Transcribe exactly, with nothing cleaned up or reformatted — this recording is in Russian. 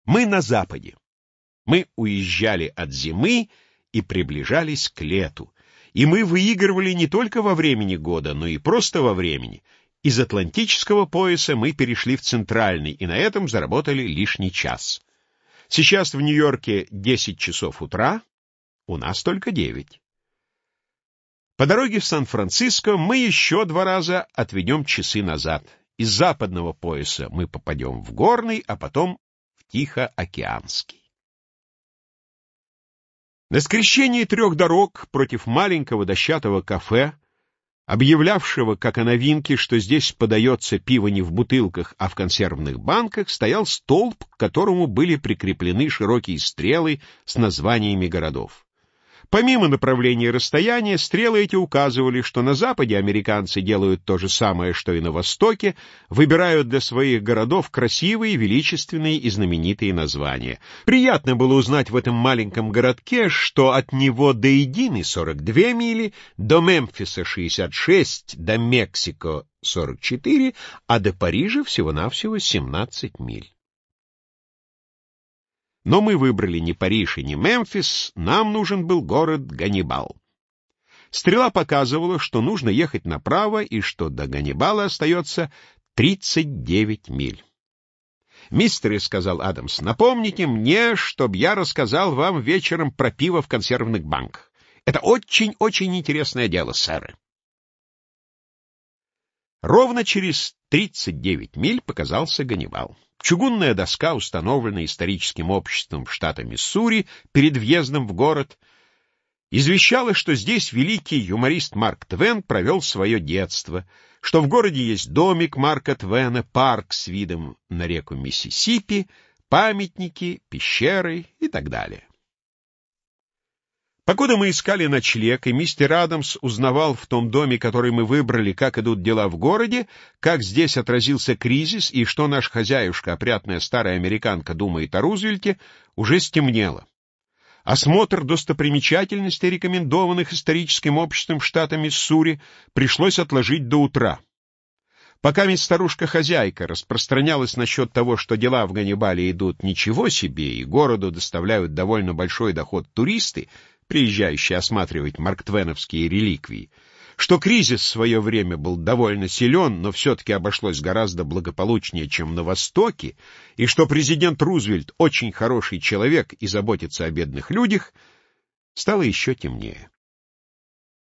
Мы на западе. Мы уезжали от зимы и приближались к лету. И мы выигрывали не только во времени года, но и просто во времени. Из Атлантического пояса мы перешли в Центральный, и на этом заработали лишний час. Сейчас в Нью-Йорке десять часов утра, у нас только девять. По дороге в Сан-Франциско мы еще два раза отведем часы назад. Из западного пояса мы попадем в горный, а потом в Тихоокеанский. На скрещении трех дорог против маленького дощатого кафе, объявлявшего, как о новинке, что здесь подается пиво не в бутылках, а в консервных банках, стоял столб, к которому были прикреплены широкие стрелы с названиями городов. Помимо направления и расстояния, стрелы эти указывали, что на Западе американцы делают то же самое, что и на Востоке, выбирают для своих городов красивые, величественные и знаменитые названия. Приятно было узнать в этом маленьком городке, что от него до Эдины сорок две мили, до Мемфиса шестьдесят шесть, до Мексико сорок четыре, а до Парижа всего-навсего семнадцать миль. Но мы выбрали не Париж и не Мемфис, нам нужен был город Ганнибал. Стрела показывала, что нужно ехать направо и что до Ганнибала остается тридцать девять миль. «Мистеры, — сказал Адамс, — напомните мне, чтоб я рассказал вам вечером про пиво в консервных банках. Это очень-очень интересное дело, сэры». Ровно через тридцать девять миль показался Ганнибал. Чугунная доска, установленная историческим обществом штата Миссури перед въездом в город, извещала, что здесь великий юморист Марк Твен провел свое детство, что в городе есть домик Марка Твена, парк с видом на реку Миссисипи, памятники, пещеры и так далее. Покуда мы искали ночлег, и мистер Адамс узнавал в том доме, который мы выбрали, как идут дела в городе, как здесь отразился кризис и что наш хозяюшка, опрятная старая американка, думает о Рузвельте, уже стемнело. Осмотр достопримечательностей, рекомендованных историческим обществом штата Миссури, пришлось отложить до утра. Пока мисс старушка-хозяйка распространялась насчет того, что дела в Ганнибале идут ничего себе, и городу доставляют довольно большой доход туристы, приезжающие осматривать марктвеновские реликвии, что кризис в свое время был довольно силен, но все-таки обошлось гораздо благополучнее, чем на Востоке, и что президент Рузвельт очень хороший человек и заботится о бедных людях, стало еще темнее.